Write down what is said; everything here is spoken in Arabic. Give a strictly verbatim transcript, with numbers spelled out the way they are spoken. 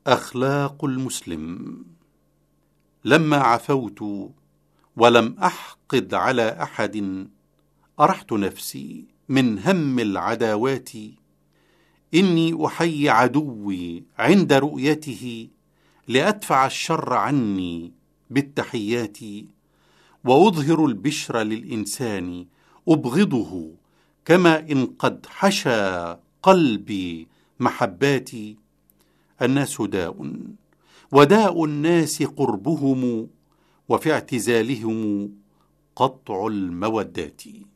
أخلاق المسلم. لما عفوت ولم أحقد على أحد أرحت نفسي من هم العداوات. إني أحيي عدوي عند رؤيته لأدفع الشر عني بالتحيات. وأظهر البشر للإنسان أبغضه كما إن قد حشى قلبي محباتي. الناس داء وداء الناس قربهم وفي اعتزالهم قطع المودات.